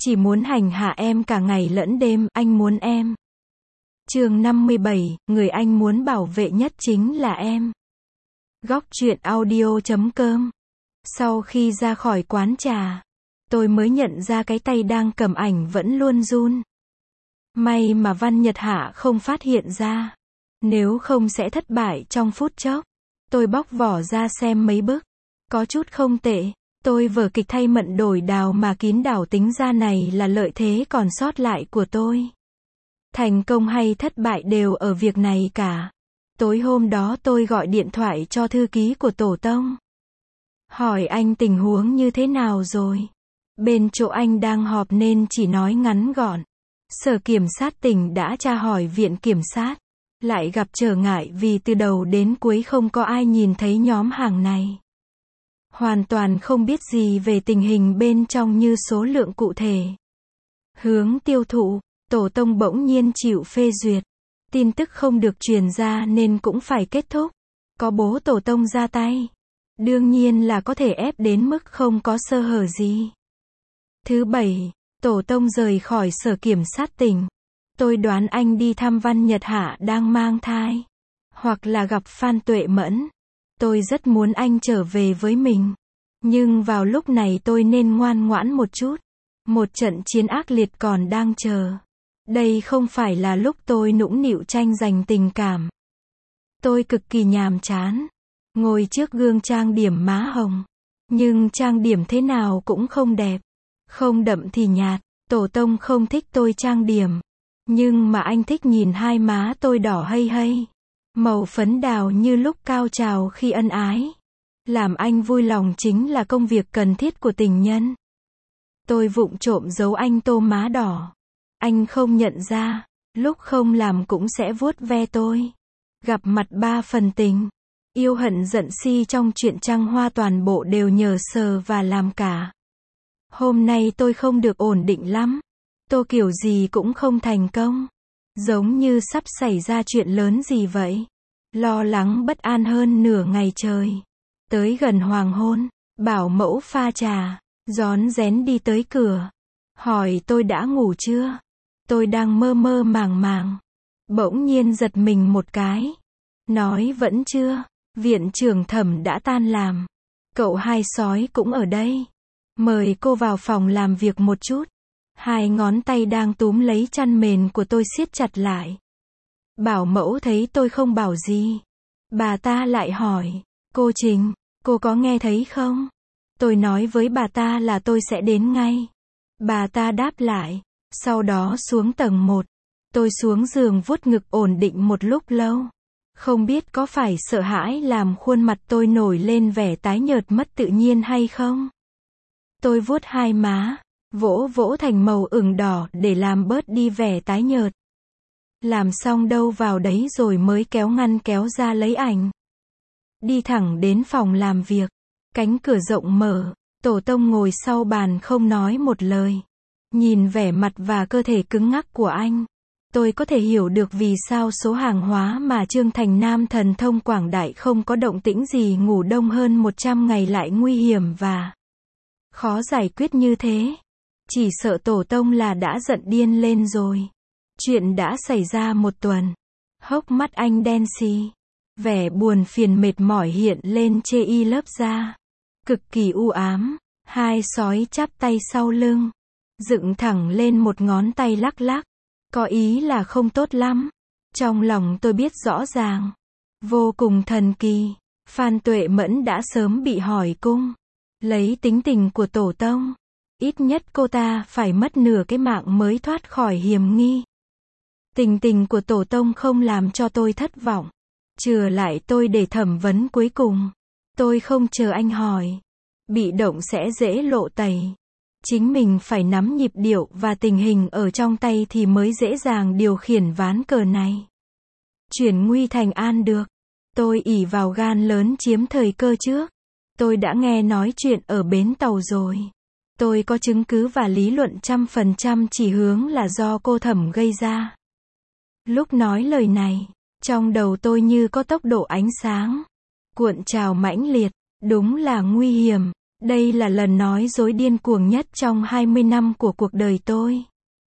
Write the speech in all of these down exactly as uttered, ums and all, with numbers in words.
chỉ muốn hành hạ em cả ngày lẫn đêm, anh muốn em. Chương năm mươi bảy, người anh muốn bảo vệ nhất chính là em. Góc truyện audio chấm com. Sau khi ra khỏi quán trà, tôi mới nhận ra cái tay đang cầm ảnh vẫn luôn run. May mà Văn Nhật Hạ không phát hiện ra. Nếu không sẽ thất bại trong phút chốc. Tôi bóc vỏ ra xem mấy bức. Có chút không tệ. Tôi vở kịch thay mận đổi đào mà kín đảo tính ra này là lợi thế còn sót lại của tôi. Thành công hay thất bại đều ở việc này cả. Tối hôm đó tôi gọi điện thoại cho thư ký của Tổ Tông. Hỏi anh tình huống như thế nào rồi. Bên chỗ anh đang họp nên chỉ nói ngắn gọn. Sở Kiểm sát tỉnh đã tra hỏi Viện Kiểm sát. Lại gặp trở ngại vì từ đầu đến cuối không có ai nhìn thấy nhóm hàng này. Hoàn toàn không biết gì về tình hình bên trong như số lượng cụ thể. Hướng tiêu thụ, Tổ Tông bỗng nhiên chịu phê duyệt. Tin tức không được truyền ra nên cũng phải kết thúc. Có bố Tổ Tông ra tay. Đương nhiên là có thể ép đến mức không có sơ hở gì. Thứ bảy, Tổ Tông rời khỏi Sở Kiểm sát tỉnh. Tôi đoán anh đi thăm Văn Nhật Hạ đang mang thai. Hoặc là gặp Phan Tuệ Mẫn. Tôi rất muốn anh trở về với mình. Nhưng vào lúc này tôi nên ngoan ngoãn một chút. Một trận chiến ác liệt còn đang chờ. Đây không phải là lúc tôi nũng nịu tranh giành tình cảm. Tôi cực kỳ nhàm chán. Ngồi trước gương trang điểm má hồng. Nhưng trang điểm thế nào cũng không đẹp. Không đậm thì nhạt. Tổ Tông không thích tôi trang điểm. Nhưng mà anh thích nhìn hai má tôi đỏ hây hây. Màu phấn đào như lúc cao trào khi ân ái. Làm anh vui lòng chính là công việc cần thiết của tình nhân. Tôi vụng trộm giấu anh tô má đỏ. Anh không nhận ra. Lúc không làm cũng sẽ vuốt ve tôi. Gặp mặt ba phần tình. Yêu hận giận si trong chuyện trăng hoa toàn bộ đều nhờ sờ và làm cả. Hôm nay tôi không được ổn định lắm. Tô kiểu gì cũng không thành công. Giống như sắp xảy ra chuyện lớn gì vậy. Lo lắng bất an hơn nửa ngày trời. Tới gần hoàng hôn, bảo mẫu pha trà, rón rén đi tới cửa. Hỏi tôi đã ngủ chưa? Tôi đang mơ mơ màng màng. Bỗng nhiên giật mình một cái. Nói vẫn chưa. Viện trưởng Thẩm đã tan làm. Cậu hai sói cũng ở đây. Mời cô vào phòng làm việc một chút. Hai ngón tay đang túm lấy chăn mền của tôi siết chặt lại. Bảo mẫu thấy tôi không bảo gì. Bà ta lại hỏi. Cô Trình, cô có nghe thấy không? Tôi nói với bà ta là tôi sẽ đến ngay. Bà ta đáp lại. Sau đó xuống tầng một. Tôi xuống giường vuốt ngực ổn định một lúc lâu. Không biết có phải sợ hãi làm khuôn mặt tôi nổi lên vẻ tái nhợt mất tự nhiên hay không? Tôi vuốt hai má. Vỗ vỗ thành màu ửng đỏ để làm bớt đi vẻ tái nhợt. Làm xong đâu vào đấy rồi mới kéo ngăn kéo ra lấy ảnh. Đi thẳng đến phòng làm việc. Cánh cửa rộng mở. Tổ Tông ngồi sau bàn không nói một lời. Nhìn vẻ mặt và cơ thể cứng ngắc của anh. Tôi có thể hiểu được vì sao số hàng hóa mà Trương Thành Nam thần thông quảng đại không có động tĩnh gì ngủ đông hơn một trăm ngày lại nguy hiểm và khó giải quyết như thế. Chỉ sợ Tổ Tông là đã giận điên lên rồi. Chuyện đã xảy ra một tuần. Hốc mắt anh đen xì. Vẻ buồn phiền mệt mỏi hiện lên chê y lớp da. Cực kỳ u ám. Hai sói chắp tay sau lưng. Dựng thẳng lên một ngón tay lắc lắc. Có ý là không tốt lắm. Trong lòng tôi biết rõ ràng. Vô cùng thần kỳ. Phan Tuệ Mẫn đã sớm bị hỏi cung. Lấy tính tình của Tổ Tông. Ít nhất cô ta phải mất nửa cái mạng mới thoát khỏi hiểm nghi. Tình tình của Tổ Tông không làm cho tôi thất vọng. Chừa lại tôi để thẩm vấn cuối cùng. Tôi không chờ anh hỏi. Bị động sẽ dễ lộ tẩy. Chính mình phải nắm nhịp điệu và tình hình ở trong tay thì mới dễ dàng điều khiển ván cờ này. Chuyển nguy thành an được. Tôi ỷ vào gan lớn chiếm thời cơ trước. Tôi đã nghe nói chuyện ở bến tàu rồi. Tôi có chứng cứ và lý luận trăm phần trăm chỉ hướng là do cô Thẩm gây ra. Lúc nói lời này, trong đầu tôi như có tốc độ ánh sáng. Cuộn trào mãnh liệt, đúng là nguy hiểm. Đây là lần nói dối điên cuồng nhất trong hai mươi năm của cuộc đời tôi.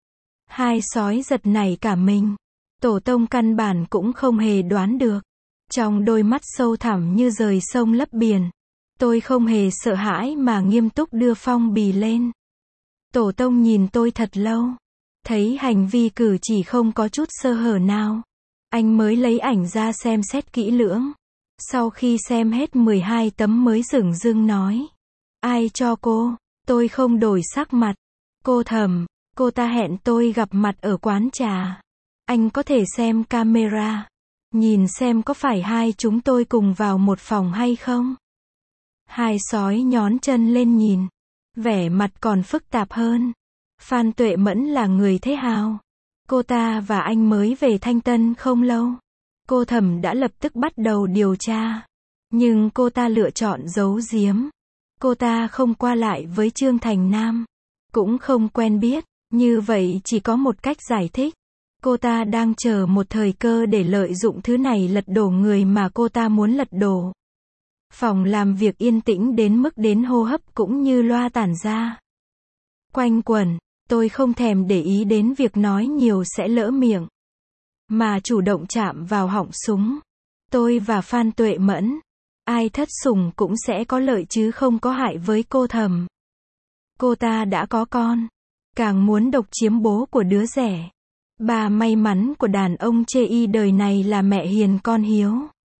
Hai sói giật nảy cả mình. Tổ tông căn bản cũng không hề đoán được. Trong đôi mắt sâu thẳm như rời sông lấp biển. Tôi không hề sợ hãi mà nghiêm túc đưa phong bì lên. Tổ tông nhìn tôi thật lâu. Thấy hành vi cử chỉ không có chút sơ hở nào. Anh mới lấy ảnh ra xem xét kỹ lưỡng. Sau khi xem hết mười hai tấm mới dửng dưng nói. Ai cho cô? Tôi không đổi sắc mặt. Cô Thẩm, cô ta hẹn tôi gặp mặt ở quán trà. Anh có thể xem camera. Nhìn xem có phải hai chúng tôi cùng vào một phòng hay không? Hai sói nhón chân lên nhìn. Vẻ mặt còn phức tạp hơn. Phan Tuệ Mẫn là người thế nào? Cô ta và anh mới về Thanh Tân không lâu. Cô Thẩm đã lập tức bắt đầu điều tra. Nhưng cô ta lựa chọn giấu giếm. Cô ta không qua lại với Trương Thành Nam. Cũng không quen biết. Như vậy chỉ có một cách giải thích. Cô ta đang chờ một thời cơ để lợi dụng thứ này lật đổ người mà cô ta muốn lật đổ. Phòng làm việc yên tĩnh đến mức đến hô hấp cũng như loa tản ra. Quanh quẩn, tôi không thèm để ý đến việc nói nhiều sẽ lỡ miệng. Mà chủ động chạm vào họng súng. Tôi và Phan Tuệ Mẫn. Ai thất sủng cũng sẽ có lợi chứ không có hại với cô Thẩm. Cô ta đã có con. Càng muốn độc chiếm bố của đứa rẻ. Bà may mắn của đàn ông chê y đời này là mẹ hiền con hiếu.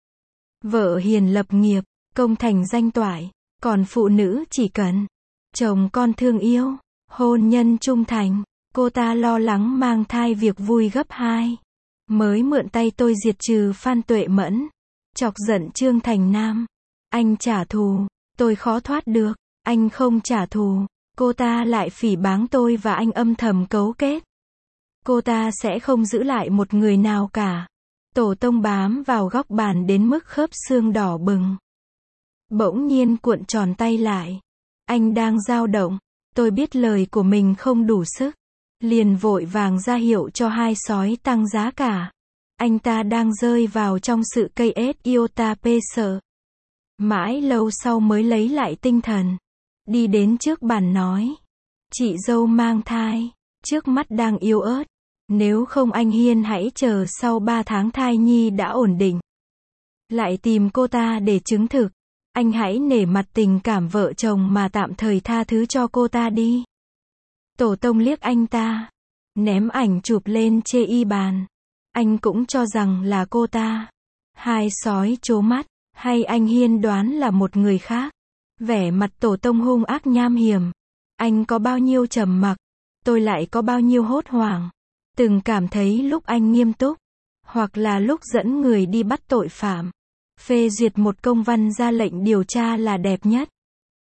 Vợ hiền lập nghiệp, công thành danh toại. Còn phụ nữ chỉ cần chồng con thương yêu, hôn nhân trung thành. Cô ta lo lắng mang thai việc vui gấp hai. Mới mượn tay tôi diệt trừ Phan Tuệ Mẫn. Chọc giận Trương Thành Nam. Anh trả thù, tôi khó thoát được. Anh không trả thù, cô ta lại phỉ báng tôi và anh âm thầm cấu kết. Cô ta sẽ không giữ lại một người nào cả. Tổ tông bám vào góc bàn đến mức khớp xương đỏ bừng. Bỗng nhiên cuộn tròn tay lại. Anh đang dao động. Tôi biết lời của mình không đủ sức. Liền vội vàng ra hiệu cho hai sói tăng giá cả. Anh ta đang rơi vào trong sự cây ết iota pê sợ. Mãi lâu sau mới lấy lại tinh thần. Đi đến trước bàn nói. Chị dâu mang thai. Trước mắt đang yếu ớt. Nếu không anh Hiên hãy chờ sau ba tháng thai nhi đã ổn định. Lại tìm cô ta để chứng thực. Anh hãy nể mặt tình cảm vợ chồng mà tạm thời tha thứ cho cô ta đi. Tổ tông liếc anh ta. Ném ảnh chụp lên chê y bàn. Anh cũng cho rằng là cô ta. Hai sói trố mắt. Hay anh Hiên đoán là một người khác. Vẻ mặt tổ tông hung ác nham hiểm. Anh có bao nhiêu trầm mặc. Tôi lại có bao nhiêu hốt hoảng. Từng cảm thấy lúc anh nghiêm túc. Hoặc là lúc dẫn người đi bắt tội phạm. Phê duyệt một công văn ra lệnh điều tra là đẹp nhất.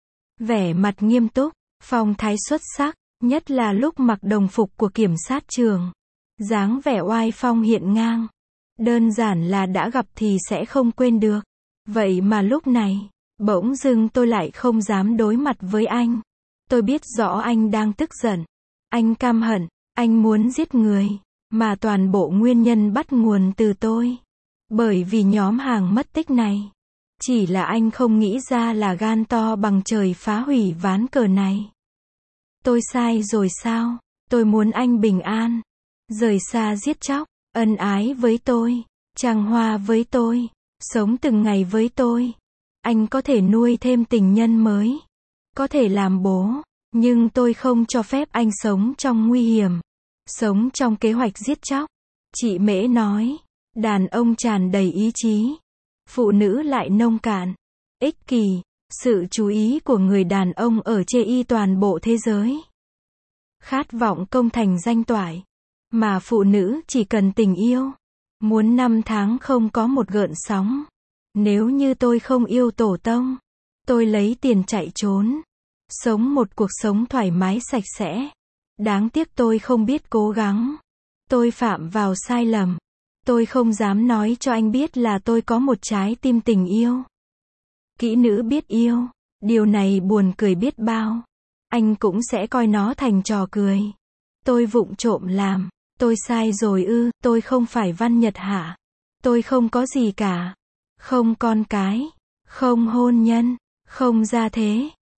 Vẻ mặt nghiêm túc. Phong thái xuất sắc. Nhất là lúc mặc đồng phục của kiểm sát trường. Dáng vẻ oai phong hiện ngang. Đơn giản là đã gặp thì sẽ không quên được. Vậy mà lúc này, bỗng dưng tôi lại không dám đối mặt với anh. Tôi biết rõ anh đang tức giận. Anh căm hận. Anh muốn giết người. Mà toàn bộ nguyên nhân bắt nguồn từ tôi. Bởi vì nhóm hàng mất tích này. Chỉ là anh không nghĩ ra là gan to bằng trời phá hủy ván cờ này. Tôi sai rồi sao? Tôi muốn anh bình an. Rời xa giết chóc. Ân ái với tôi. Trăng hoa với tôi. Sống từng ngày với tôi. Anh có thể nuôi thêm tình nhân mới. Có thể làm bố. Nhưng tôi không cho phép anh sống trong nguy hiểm. Sống trong kế hoạch giết chóc. Chị Mễ nói. Đàn ông tràn đầy ý chí. Phụ nữ lại nông cạn. Ích kỷ. Sự chú ý của người đàn ông ở chê y toàn bộ thế giới. Khát vọng công thành danh toại. Mà phụ nữ chỉ cần tình yêu. Muốn năm tháng không có một gợn sóng. Nếu như tôi không yêu tổ tông. Tôi lấy tiền chạy trốn. Sống một cuộc sống thoải mái sạch sẽ. Đáng tiếc tôi không biết cố gắng. Tôi phạm vào sai lầm. Tôi không dám nói cho anh biết là tôi có một trái tim tình yêu. Kỹ nữ biết yêu. Điều này buồn cười biết bao. Anh cũng sẽ coi nó thành trò cười. Tôi vụng trộm làm. Tôi sai rồi ư, tôi không phải Văn Nhật Hạ. Tôi không có gì cả. Không con cái. Không hôn nhân. Không gia thế.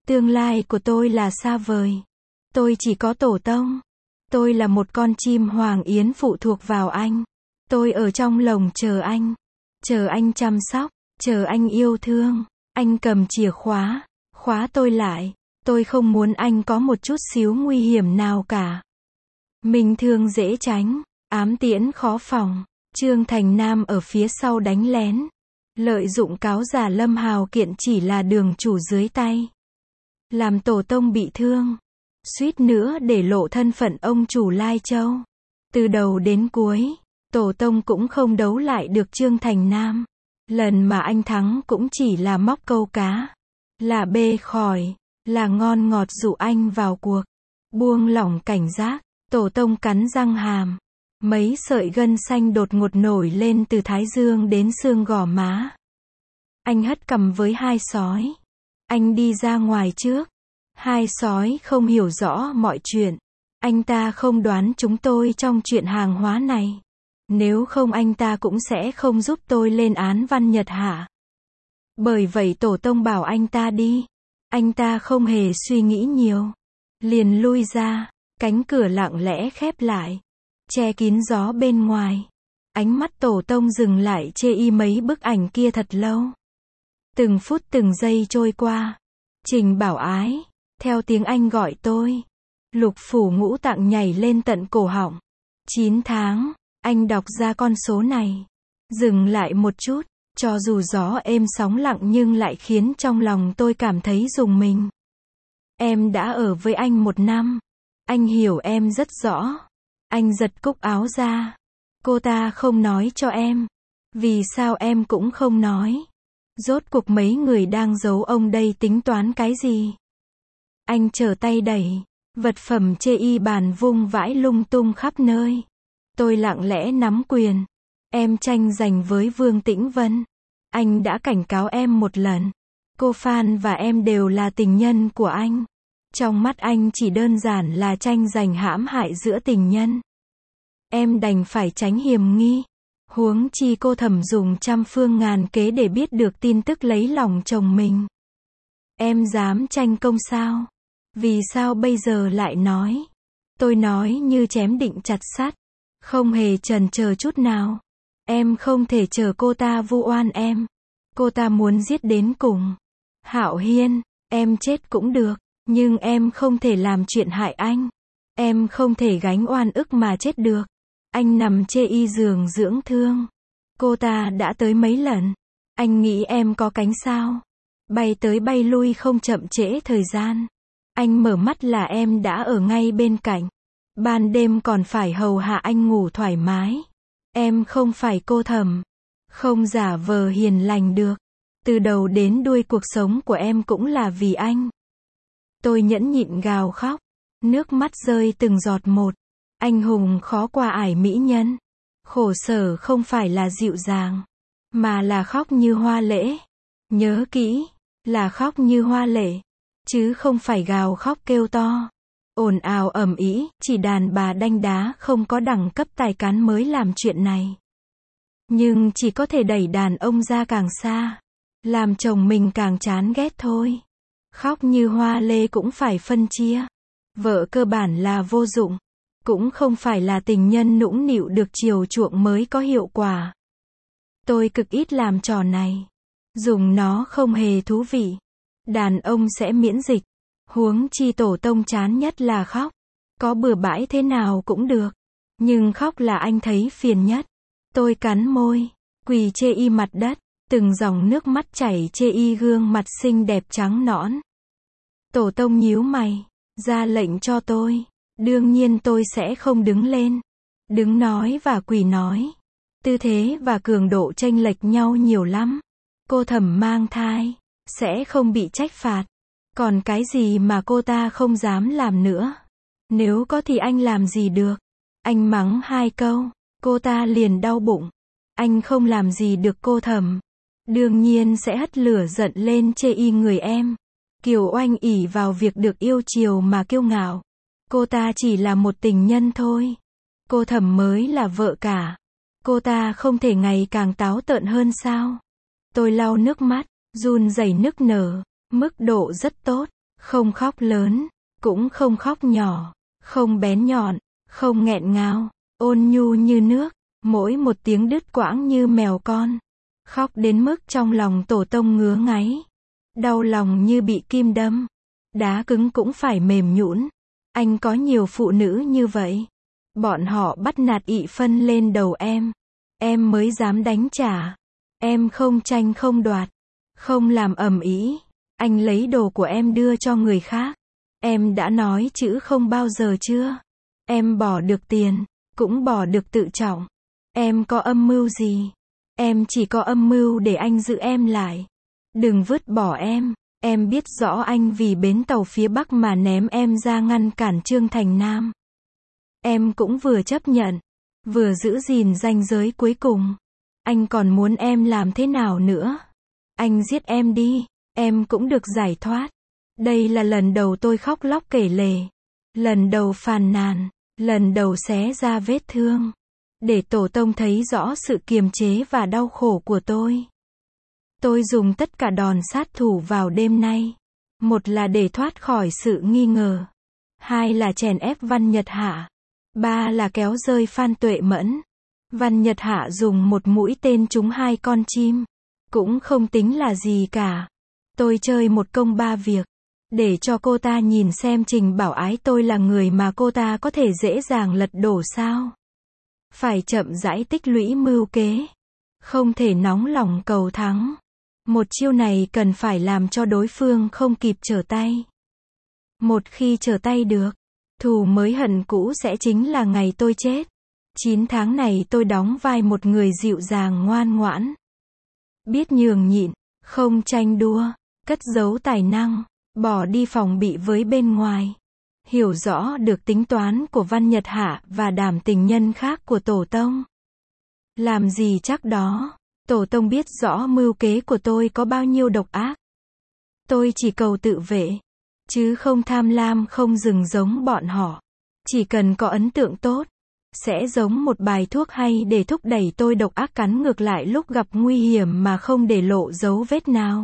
Tương lai của tôi là xa vời. Tôi chỉ có tổ tông. Tôi là một con chim hoàng yến phụ thuộc vào anh. Tôi ở trong lồng chờ anh. Chờ anh chăm sóc, chờ anh yêu thương. Anh cầm chìa khóa, khóa tôi lại. Tôi không muốn anh có một chút xíu nguy hiểm nào cả. Mình thương dễ tránh, ám tiễn khó phòng. Trương Thành Nam ở phía sau đánh lén. Lợi dụng cáo giả Lâm Hào Kiện chỉ là đường chủ dưới tay. Làm tổ tông bị thương. Suýt nữa để lộ thân phận ông chủ Lai Châu. Từ đầu đến cuối, tổ tông cũng không đấu lại được Trương Thành Nam. Lần mà anh thắng cũng chỉ là móc câu cá. Là bê khỏi, là ngon ngọt dụ anh vào cuộc. Buông lỏng cảnh giác, tổ tông cắn răng hàm. Mấy sợi gân xanh đột ngột nổi lên từ thái dương đến xương gò má. Anh hất cằm với hai sói. Anh đi ra ngoài trước. Hai sói không hiểu rõ mọi chuyện. Anh ta không đoán chúng tôi trong chuyện hàng hóa này. Nếu không anh ta cũng sẽ không giúp tôi lên án Văn Nhật Hạ. Bởi vậy tổ tông bảo anh ta đi. Anh ta không hề suy nghĩ nhiều. Liền lui ra. Cánh cửa lặng lẽ khép lại. Che kín gió bên ngoài. Ánh mắt tổ tông dừng lại chê y mấy bức ảnh kia thật lâu. Từng phút từng giây trôi qua. Trình Bảo Ái. Theo tiếng anh gọi tôi. Lục phủ ngũ tạng nhảy lên tận cổ họng. chín tháng. Anh đọc ra con số này. Dừng lại một chút. Cho dù gió êm sóng lặng nhưng lại khiến trong lòng tôi cảm thấy rùng mình. Em đã ở với anh một năm. Anh hiểu em rất rõ. Anh giật cúc áo ra. Cô ta không nói cho em. Vì sao em cũng không nói? Rốt cuộc mấy người đang giấu ông đây tính toán cái gì? Anh trở tay đẩy. Vật phẩm chê y bàn vung vãi lung tung khắp nơi. Tôi lặng lẽ nắm quyền. Em tranh giành với Vương Tĩnh Vân. Anh đã cảnh cáo em một lần. Cô Phan và em đều là tình nhân của anh. Trong mắt anh chỉ đơn giản là tranh giành hãm hại giữa tình nhân. Em đành phải tránh hiểm nghi. Huống chi cô Thẩm dùng trăm phương ngàn kế để biết được tin tức lấy lòng chồng mình. Em dám tranh công sao? Vì sao bây giờ lại nói? Tôi nói như chém định chặt sắt. Không hề chần chờ chút nào. Em không thể chờ cô ta vu oan em. Cô ta muốn giết đến cùng. Hạo Hiên, em chết cũng được. Nhưng em không thể làm chuyện hại anh. Em không thể gánh oan ức mà chết được. Anh nằm chê y giường dưỡng thương. Cô ta đã tới mấy lần. Anh nghĩ em có cánh sao? Bay tới bay lui không chậm trễ thời gian. Anh mở mắt là em đã ở ngay bên cạnh. Ban đêm còn phải hầu hạ anh ngủ thoải mái. Em không phải cô Thẩm. Không giả vờ hiền lành được. Từ đầu đến đuôi cuộc sống của em cũng là vì anh. Tôi nhẫn nhịn gào khóc. Nước mắt rơi từng giọt một. Anh hùng khó qua ải mỹ nhân. Khổ sở không phải là dịu dàng. Mà là khóc như hoa lễ. Nhớ kỹ. Là khóc như hoa lệ. Chứ không phải gào khóc kêu to. Ồn ào ầm ĩ, chỉ đàn bà đanh đá không có đẳng cấp tài cán mới làm chuyện này. Nhưng chỉ có thể đẩy đàn ông ra càng xa. Làm chồng mình càng chán ghét thôi. Khóc như hoa lê cũng phải phân chia. Vợ cơ bản là vô dụng. Cũng không phải là tình nhân nũng nịu được chiều chuộng mới có hiệu quả. Tôi cực ít làm trò này. Dùng nó không hề thú vị. Đàn ông sẽ miễn dịch. Huống chi tổ tông chán nhất là khóc. Có bừa bãi thế nào cũng được. Nhưng khóc là anh thấy phiền nhất. Tôi cắn môi. Quỳ chê y mặt đất. Từng dòng nước mắt chảy chê y gương mặt xinh đẹp trắng nõn. Tổ tông nhíu mày. Ra lệnh cho tôi. Đương nhiên tôi sẽ không đứng lên. Đứng nói và quỳ nói. Tư thế và cường độ chênh lệch nhau nhiều lắm. Cô Thẩm mang thai. Sẽ không bị trách phạt. Còn cái gì mà cô ta không dám làm nữa? Nếu có thì anh làm gì được? Anh mắng hai câu. Cô ta liền đau bụng. Anh không làm gì được cô Thẩm. Đương nhiên sẽ hất lửa giận lên chê y người em. Kiều Oanh ỷ vào việc được yêu chiều mà kiêu ngạo. Cô ta chỉ là một tình nhân thôi. Cô Thẩm mới là vợ cả. Cô ta không thể ngày càng táo tợn hơn sao? Tôi lau nước mắt, run rẩy nức nở. Mức độ rất tốt. Không khóc lớn, cũng không khóc nhỏ, không bén nhọn, không nghẹn ngào, ôn nhu như nước, mỗi một tiếng đứt quãng như mèo con. Khóc đến mức trong lòng Tổ Tông ngứa ngáy, đau lòng như bị kim đâm. Đá cứng cũng phải mềm nhũn. Anh có nhiều phụ nữ như vậy. Bọn họ bắt nạt ị phân lên đầu em. Em mới dám đánh trả. Em không tranh không đoạt, không làm ầm ĩ. Anh lấy đồ của em đưa cho người khác. Em đã nói chữ không bao giờ chưa? Em bỏ được tiền, cũng bỏ được tự trọng. Em có âm mưu gì? Em chỉ có âm mưu để anh giữ em lại. Đừng vứt bỏ em. Em biết rõ anh vì bến tàu phía Bắc mà ném em ra ngăn cản Trương Thành Nam. Em cũng vừa chấp nhận, vừa giữ gìn ranh giới cuối cùng. Anh còn muốn em làm thế nào nữa? Anh giết em đi, em cũng được giải thoát. Đây là lần đầu tôi khóc lóc kể lể. Lần đầu phàn nàn, lần đầu xé ra vết thương. Để Tổ Tông thấy rõ sự kiềm chế và đau khổ của tôi. Tôi dùng tất cả đòn sát thủ vào đêm nay. Một là để thoát khỏi sự nghi ngờ. Hai là chèn ép Văn Nhật Hạ. Ba là kéo rơi Phan Tuệ Mẫn. Văn Nhật Hạ dùng một mũi tên trúng hai con chim. Cũng không tính là gì cả. Tôi chơi một công ba việc. Để cho cô ta nhìn xem Trình Bảo Ái tôi là người mà cô ta có thể dễ dàng lật đổ sao. Phải chậm rãi tích lũy mưu kế. Không thể nóng lòng cầu thắng. Một chiêu này cần phải làm cho đối phương không kịp trở tay. Một khi trở tay được, thù mới hận cũ sẽ chính là ngày tôi chết. Chín tháng này tôi đóng vai một người dịu dàng ngoan ngoãn. Biết nhường nhịn, không tranh đua, cất giấu tài năng, bỏ đi phòng bị với bên ngoài. Hiểu rõ được tính toán của Văn Nhật Hạ và đám tình nhân khác của Tổ Tông. Làm gì chắc đó. Tổ Tông biết rõ mưu kế của tôi có bao nhiêu độc ác. Tôi chỉ cầu tự vệ, chứ không tham lam không dừng giống bọn họ. Chỉ cần có ấn tượng tốt, sẽ giống một bài thuốc hay để thúc đẩy tôi độc ác cắn ngược lại lúc gặp nguy hiểm mà không để lộ dấu vết nào.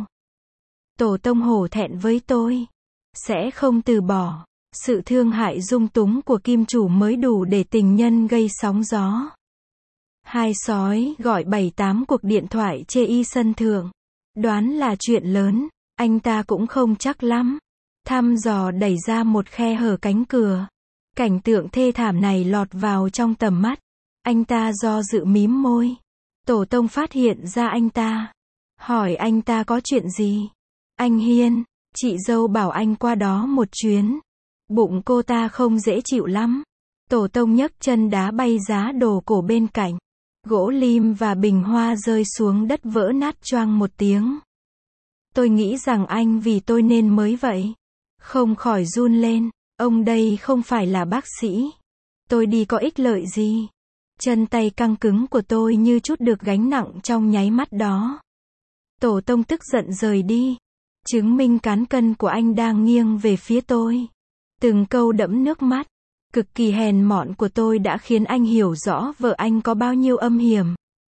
Tổ Tông hổ thẹn với tôi, sẽ không từ bỏ. Sự thương hại dung túng của kim chủ mới đủ để tình nhân gây sóng gió. Hai sói gọi bảy tám cuộc điện thoại chê y sân thượng. Đoán là chuyện lớn, anh ta cũng không chắc lắm. Thăm dò đẩy ra một khe hở cánh cửa. Cảnh tượng thê thảm này lọt vào trong tầm mắt. Anh ta do dự mím môi. Tổ Tông phát hiện ra anh ta. Hỏi anh ta có chuyện gì? Anh Hiên, chị dâu bảo anh qua đó một chuyến. Bụng cô ta không dễ chịu lắm. Tổ Tông nhấc chân đá bay giá đồ cổ bên cạnh. Gỗ lim và bình hoa rơi xuống đất vỡ nát choang một tiếng. Tôi nghĩ rằng anh vì tôi nên mới vậy. Không khỏi run lên. Ông đây không phải là bác sĩ. Tôi đi có ích lợi gì. Chân tay căng cứng của tôi như chút được gánh nặng trong nháy mắt đó. Tổ Tông tức giận rời đi. Chứng minh cán cân của anh đang nghiêng về phía tôi. Từng câu đẫm nước mắt. Cực kỳ hèn mọn của tôi đã khiến anh hiểu rõ vợ anh có bao nhiêu âm hiểm.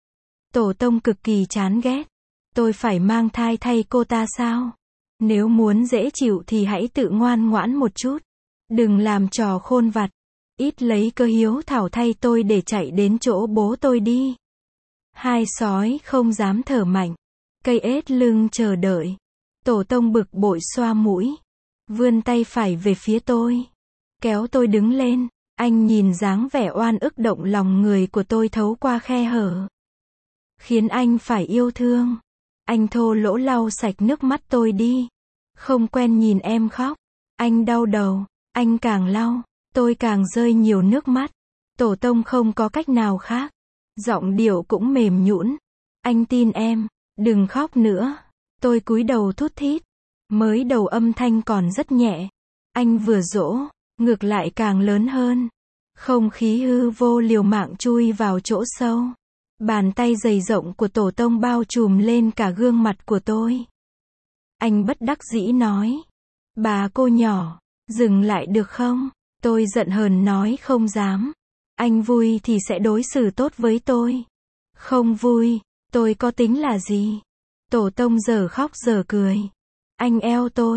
Tổ Tông cực kỳ chán ghét. Tôi phải mang thai thay cô ta sao? Nếu muốn dễ chịu thì hãy tự ngoan ngoãn một chút. Đừng làm trò khôn vặt. Ít lấy cơ hiếu thảo thay tôi để chạy đến chỗ bố tôi đi. Hai sói không dám thở mạnh. Cây ết lưng chờ đợi. Tổ Tông bực bội xoa mũi. Vươn tay phải về phía tôi. Kéo tôi đứng lên. Anh nhìn dáng vẻ oan ức động lòng người của tôi thấu qua khe hở. Khiến anh phải yêu thương. Anh thô lỗ lau sạch nước mắt tôi đi. Không quen nhìn em khóc. Anh đau đầu. Anh càng lau, tôi càng rơi nhiều nước mắt. Tổ Tông không có cách nào khác. Giọng điệu cũng mềm nhũn. Anh tin em, đừng khóc nữa. Tôi cúi đầu thút thít. Mới đầu âm thanh còn rất nhẹ. Anh vừa dỗ, ngược lại càng lớn hơn. Không khí hư vô liều mạng chui vào chỗ sâu. Bàn tay dày rộng của Tổ Tông bao trùm lên cả gương mặt của tôi. Anh bất đắc dĩ nói. Bà cô nhỏ, dừng lại được không? Tôi giận hờn nói không dám. Anh vui thì sẽ đối xử tốt với tôi. Không vui, tôi có tính là gì? Tổ Tông giờ khóc giờ cười. Anh eo tôi.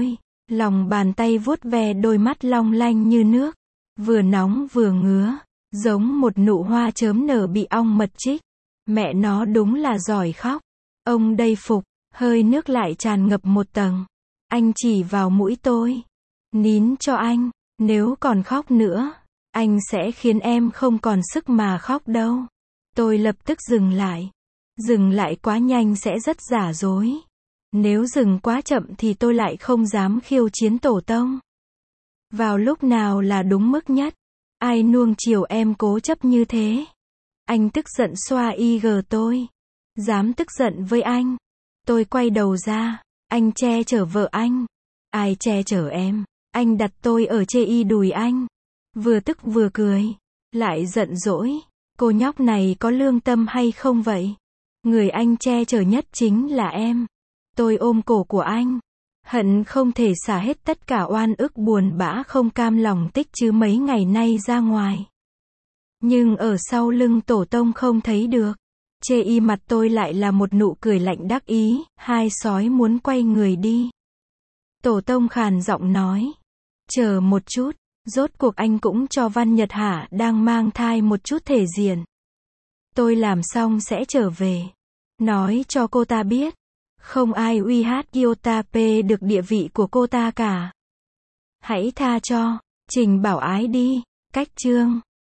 Lòng bàn tay vuốt ve đôi mắt long lanh như nước, vừa nóng vừa ngứa, giống một nụ hoa chớm nở bị ong mật chích. Mẹ nó đúng là giỏi khóc. Ông đây phục, hơi nước lại tràn ngập một tầng. Anh chỉ vào mũi tôi. Nín cho anh, nếu còn khóc nữa, anh sẽ khiến em không còn sức mà khóc đâu. Tôi lập tức dừng lại. Dừng lại quá nhanh sẽ rất giả dối. Nếu dừng quá chậm thì tôi lại không dám khiêu chiến tổ tông. Vào lúc nào là đúng mức nhất? Ai nuông chiều em cố chấp như thế? Anh tức giận xoa y gờ tôi. Dám tức giận với anh? Tôi quay đầu ra. Anh che chở vợ anh. Ai che chở em? Anh đặt tôi ở chê y đùi anh. Vừa tức vừa cười. Lại giận dỗi. Cô nhóc này có lương tâm hay không vậy? Người anh che chở nhất chính là em. Tôi ôm cổ của anh. Hận không thể xả hết tất cả oan ức buồn bã không cam lòng tích chứ mấy ngày nay ra ngoài. Nhưng ở sau lưng tổ tông không thấy được. Chê y mặt tôi lại là một nụ cười lạnh đắc ý, hai sói muốn quay người đi. Tổ tông khàn giọng nói. Chờ một chút, rốt cuộc anh cũng cho Văn Nhật hả đang mang thai một chút thể diện. Tôi làm xong sẽ trở về. Nói cho cô ta biết. Không ai uy hát Gyotape được địa vị của cô ta cả. Hãy tha cho Trình Bảo Ái đi. Cách chương